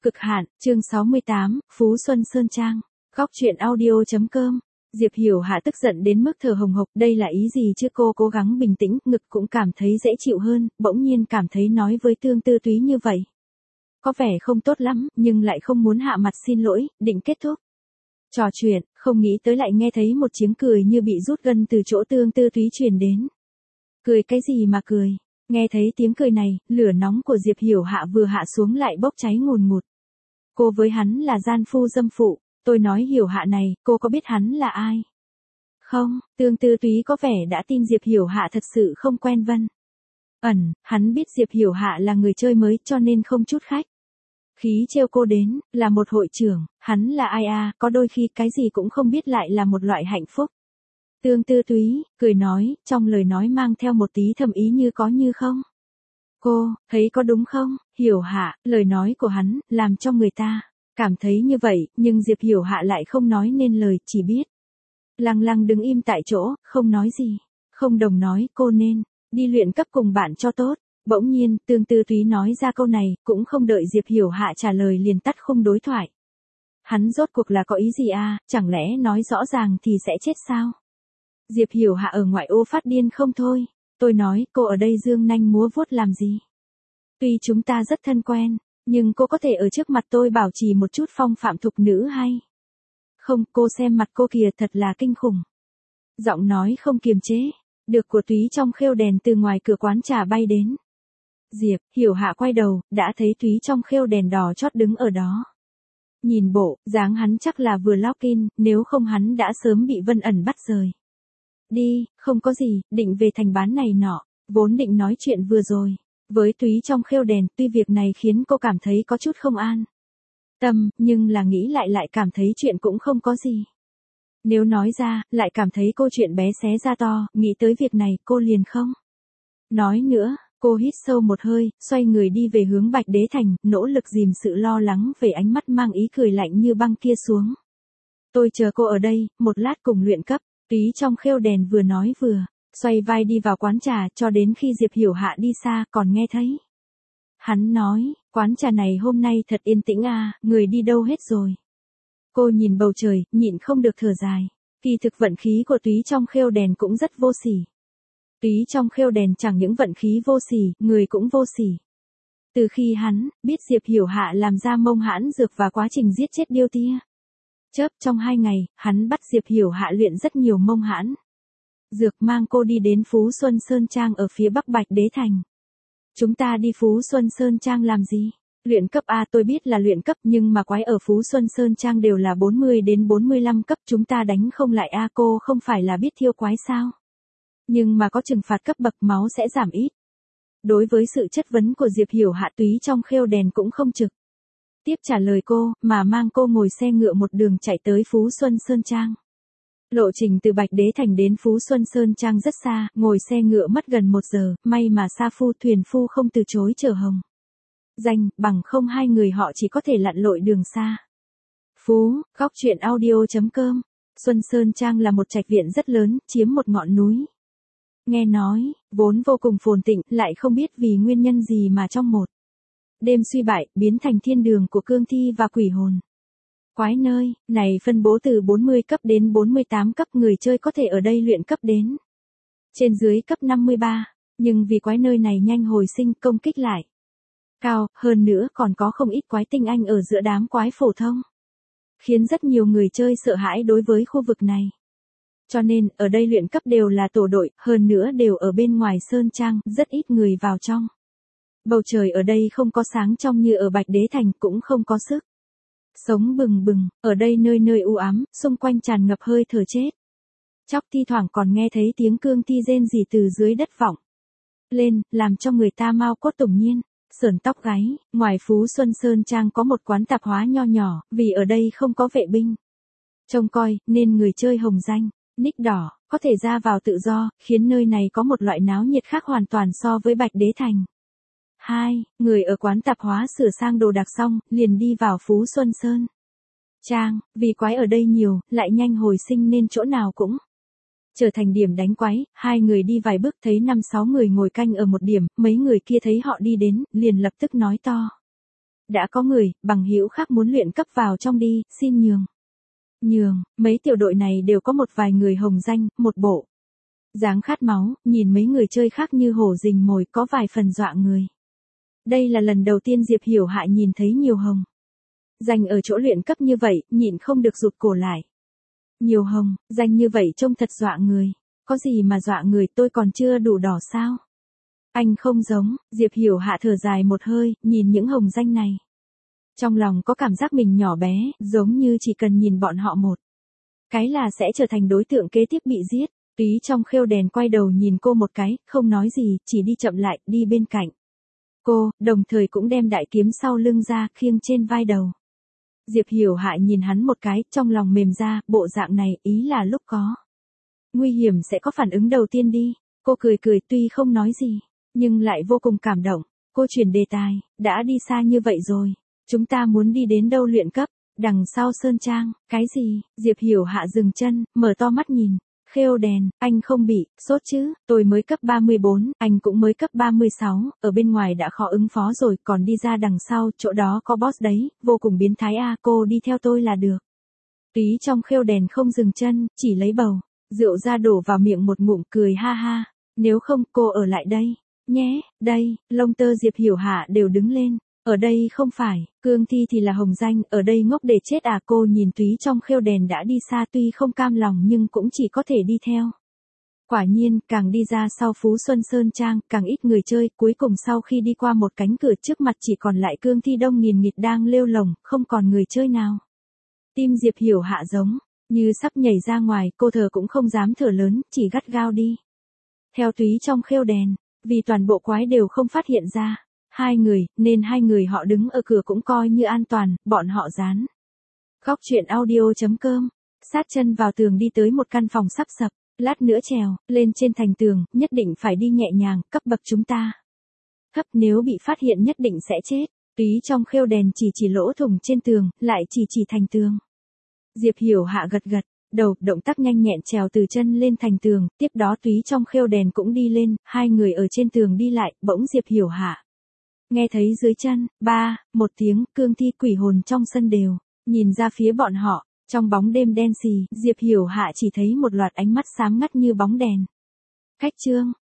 Cực hạn, chương 68, Phú Xuân Sơn Trang. Góc truyện audio.com. Diệp Hiểu Hạ tức giận đến mức thở hồng hộc, đây là ý gì chứ? Cô cố gắng bình tĩnh, ngực cũng cảm thấy dễ chịu hơn, bỗng nhiên cảm thấy nói với Tương Tư Túy như vậy có vẻ không tốt lắm, nhưng lại không muốn hạ mặt xin lỗi, định kết thúc trò chuyện, không nghĩ tới lại nghe thấy một tiếng cười như bị rút gân từ chỗ Tương Tư Túy truyền đến. Cười cái gì mà cười? Nghe thấy tiếng cười này, lửa nóng của Diệp Hiểu Hạ vừa hạ xuống lại bốc cháy ngùn ngụt. Cô với hắn là gian phu dâm phụ, tôi nói Hiểu Hạ này, cô có biết hắn là ai? Không, Tương Tư Túy có vẻ đã tin Diệp Hiểu Hạ thật sự không quen Vân Ẩn, hắn biết Diệp Hiểu Hạ là người chơi mới cho nên không chút khách khí trêu cô đến, là một hội trưởng, hắn là ai à, có đôi khi cái gì cũng không biết lại là một loại hạnh phúc. Tương Tư Túy, cười nói, trong lời nói mang theo một tí thầm ý như có như không. Cô, thấy có đúng không? Hiểu Hạ, lời nói của hắn, làm cho người ta cảm thấy như vậy, nhưng Diệp Hiểu Hạ lại không nói nên lời, chỉ biết lăng lăng đứng im tại chỗ, không nói gì. Không đồng nói, cô nên đi luyện cấp cùng bạn cho tốt. Bỗng nhiên, Tương Tư Túy nói ra câu này, cũng không đợi Diệp Hiểu Hạ trả lời liền tắt khung đối thoại. Hắn rốt cuộc là có ý gì à, chẳng lẽ nói rõ ràng thì sẽ chết sao? Diệp Hiểu Hạ ở ngoại ô phát điên không thôi. Tôi nói, cô ở đây dương nanh múa vuốt làm gì? Tuy chúng ta rất thân quen, nhưng cô có thể ở trước mặt tôi bảo trì một chút phong phạm thục nữ hay? Không, cô xem mặt cô kìa, thật là kinh khủng. Giọng nói không kiềm chế, được của Túy trong khêu đèn từ ngoài cửa quán trà bay đến. Diệp Hiểu Hạ quay đầu, đã thấy Túy trong khêu đèn đỏ chót đứng ở đó. Nhìn bộ, dáng hắn chắc là vừa log in, nếu không hắn đã sớm bị Vân Ẩn bắt rời. Đi, không có gì, định về thành bán này nọ, vốn định nói chuyện vừa rồi với Túy trong khêu đèn, tuy việc này khiến cô cảm thấy có chút không an tâm, nhưng là nghĩ lại cảm thấy chuyện cũng không có gì. Nếu nói ra, lại cảm thấy cô chuyện bé xé ra to, nghĩ tới việc này cô liền không nói nữa. Cô hít sâu một hơi, xoay người đi về hướng Bạch Đế Thành, nỗ lực dìm sự lo lắng về ánh mắt mang ý cười lạnh như băng kia xuống. Tôi chờ cô ở đây, một lát cùng luyện cấp. Túy trong khêu đèn vừa nói vừa xoay vai đi vào quán trà, cho đến khi Diệp Hiểu Hạ đi xa còn nghe thấy hắn nói, quán trà này hôm nay thật yên tĩnh à, người đi đâu hết rồi? Cô nhìn bầu trời, nhịn không được thở dài. Kỳ thực vận khí của Túy trong khêu đèn cũng rất vô sỉ. Túy trong khêu đèn chẳng những vận khí vô sỉ, người cũng vô sỉ. Từ khi hắn biết Diệp Hiểu Hạ làm ra mông hãn dược và quá trình giết chết điêu tia chớp trong 2 ngày, hắn bắt Diệp Hiểu Hạ luyện rất nhiều mông hãn dược, mang cô đi đến Phú Xuân Sơn Trang ở phía bắc Bạch Đế Thành. Chúng ta đi Phú Xuân Sơn Trang làm gì? Luyện cấp à, tôi biết là luyện cấp, nhưng mà quái ở Phú Xuân Sơn Trang đều là 40 đến 45 cấp, chúng ta đánh không lại à, cô không phải là biết thiêu quái sao? Nhưng mà có trừng phạt cấp bậc máu sẽ giảm ít. Đối với sự chất vấn của Diệp Hiểu Hạ, Túy trong khêu đèn cũng không trực tiếp trả lời cô, mà mang cô ngồi xe ngựa một đường chạy tới Phú Xuân Sơn Trang. Lộ trình từ Bạch Đế Thành đến Phú Xuân Sơn Trang rất xa, ngồi xe ngựa mất gần 1 giờ, may mà sa phu thuyền phu không từ chối chở Hồng Danh, bằng không hai người họ chỉ có thể lặn lội đường xa. Phú, góc truyện audio.com. Xuân Sơn Trang là một trạch viện rất lớn, chiếm một ngọn núi. Nghe nói, vốn vô cùng phồn tịnh, lại không biết vì nguyên nhân gì mà trong một đêm suy bại, biến thành thiên đường của cương thi và quỷ hồn. Quái nơi này phân bố từ 40 cấp đến 48 cấp, người chơi có thể ở đây luyện cấp đến trên dưới cấp 53, nhưng vì quái nơi này nhanh hồi sinh, công kích lại cao, hơn nữa còn có không ít quái tinh anh ở giữa đám quái phổ thông, khiến rất nhiều người chơi sợ hãi đối với khu vực này. Cho nên, ở đây luyện cấp đều là tổ đội, hơn nữa đều ở bên ngoài Sơn Trang, rất ít người vào trong. Bầu trời ở đây không có sáng trong như ở Bạch Đế Thành, cũng không có sức sống bừng bừng, ở đây nơi nơi u ám, xung quanh tràn ngập hơi thở chết chóc, thi thoảng còn nghe thấy tiếng cương thi rên rỉ từ dưới đất vọng lên, làm cho người ta mau cốt tủng nhiên sởn tóc gáy. Ngoài Phú Xuân Sơn Trang có một quán tạp hóa nho nhỏ, vì ở đây không có vệ binh trông coi, nên người chơi Hồng Danh, nick đỏ, có thể ra vào tự do, khiến nơi này có một loại náo nhiệt khác hoàn toàn so với Bạch Đế Thành. 2. Người ở quán tạp hóa sửa sang đồ đạc xong, liền đi vào Phú Xuân Sơn Trang, vì quái ở đây nhiều, lại nhanh hồi sinh nên chỗ nào cũng trở thành điểm đánh quái. Hai người đi vài bước thấy 5-6 người ngồi canh ở một điểm, mấy người kia thấy họ đi đến, liền lập tức nói to. đã có người, bằng hữu khác muốn luyện cấp vào trong đi, xin nhường. Nhường, mấy tiểu đội này đều có một vài người hồng danh, một bộ dáng khát máu, nhìn mấy người chơi khác như hổ rình mồi có vài phần dọa người. Đây là lần đầu tiên Diệp Hiểu Hạ nhìn thấy nhiều hồng danh ở chỗ luyện cấp như vậy, nhịn không được rụt cổ lại. Nhiều hồng danh như vậy trông thật dọa người. Có gì mà dọa người, tôi còn chưa đủ đỏ sao? Anh không giống, Diệp Hiểu Hạ thở dài một hơi, nhìn những hồng danh này. Trong lòng có cảm giác mình nhỏ bé, giống như chỉ cần nhìn bọn họ một cái là sẽ trở thành đối tượng kế tiếp bị giết. Túy trong khêu đèn quay đầu nhìn cô một cái, không nói gì, chỉ đi chậm lại, đi bên cạnh cô, đồng thời cũng đem đại kiếm sau lưng ra, khiêng trên vai đầu. Diệp Hiểu Hạ nhìn hắn một cái, trong lòng mềm ra, bộ dạng này, ý là lúc có nguy hiểm sẽ có phản ứng đầu tiên đi. Cô cười cười tuy không nói gì, nhưng lại vô cùng cảm động. Cô chuyển đề tài, đã đi xa như vậy rồi. Chúng ta muốn đi đến đâu luyện cấp? Đằng sau Sơn Trang, cái gì? Diệp Hiểu Hạ dừng chân, mở to mắt nhìn. Khêu đèn, anh không bị sốt chứ? Tôi mới cấp 34, anh cũng mới cấp 36, ở bên ngoài đã khó ứng phó rồi, còn đi ra đằng sau, chỗ đó có boss đấy, vô cùng biến thái a, cô đi theo tôi là được. Túy trong khêu đèn không dừng chân, chỉ lấy bầu rượu ra đổ vào miệng một ngụm, cười ha ha. Nếu không, cô ở lại đây nhé. Đây, lông tơ Diệp Hiểu Hạ đều đứng lên. Ở đây không phải, cương thi thì là hồng danh, ở đây ngốc để chết à? Cô nhìn Túy trong khêu đèn đã đi xa, tuy không cam lòng nhưng cũng chỉ có thể đi theo. Quả nhiên, càng đi ra sau Phú Xuân Sơn Trang, càng ít người chơi, cuối cùng sau khi đi qua một cánh cửa trước mặt chỉ còn lại cương thi đông nghìn nghịt đang lêu lồng, không còn người chơi nào. Tim Diệp Hiểu Hạ giống như sắp nhảy ra ngoài, cô thở cũng không dám thở lớn, chỉ gắt gao đi theo Túy trong khêu đèn, vì toàn bộ quái đều không phát hiện ra hai người, nên hai người họ đứng ở cửa cũng coi như an toàn, bọn họ dán Góc truyện audio.com, sát chân vào tường đi tới một căn phòng sắp sập, lát nữa trèo lên trên thành tường, nhất định phải đi nhẹ nhàng, cấp bậc chúng ta thấp, nếu bị phát hiện nhất định sẽ chết. Túy trong khêu đèn chỉ lỗ thủng trên tường, lại chỉ thành tường. Diệp Hiểu Hạ gật gật đầu, động tác nhanh nhẹn trèo từ chân lên thành tường, tiếp đó Túy trong khêu đèn cũng đi lên, hai người ở trên tường đi lại, bỗng Diệp Hiểu Hạ nghe thấy dưới chân, một tiếng, cương thi quỷ hồn trong sân đều nhìn ra phía bọn họ. Trong bóng đêm đen xì, Diệp Hiểu Hạ chỉ thấy một loạt ánh mắt sáng ngắt như bóng đèn. Khách trương,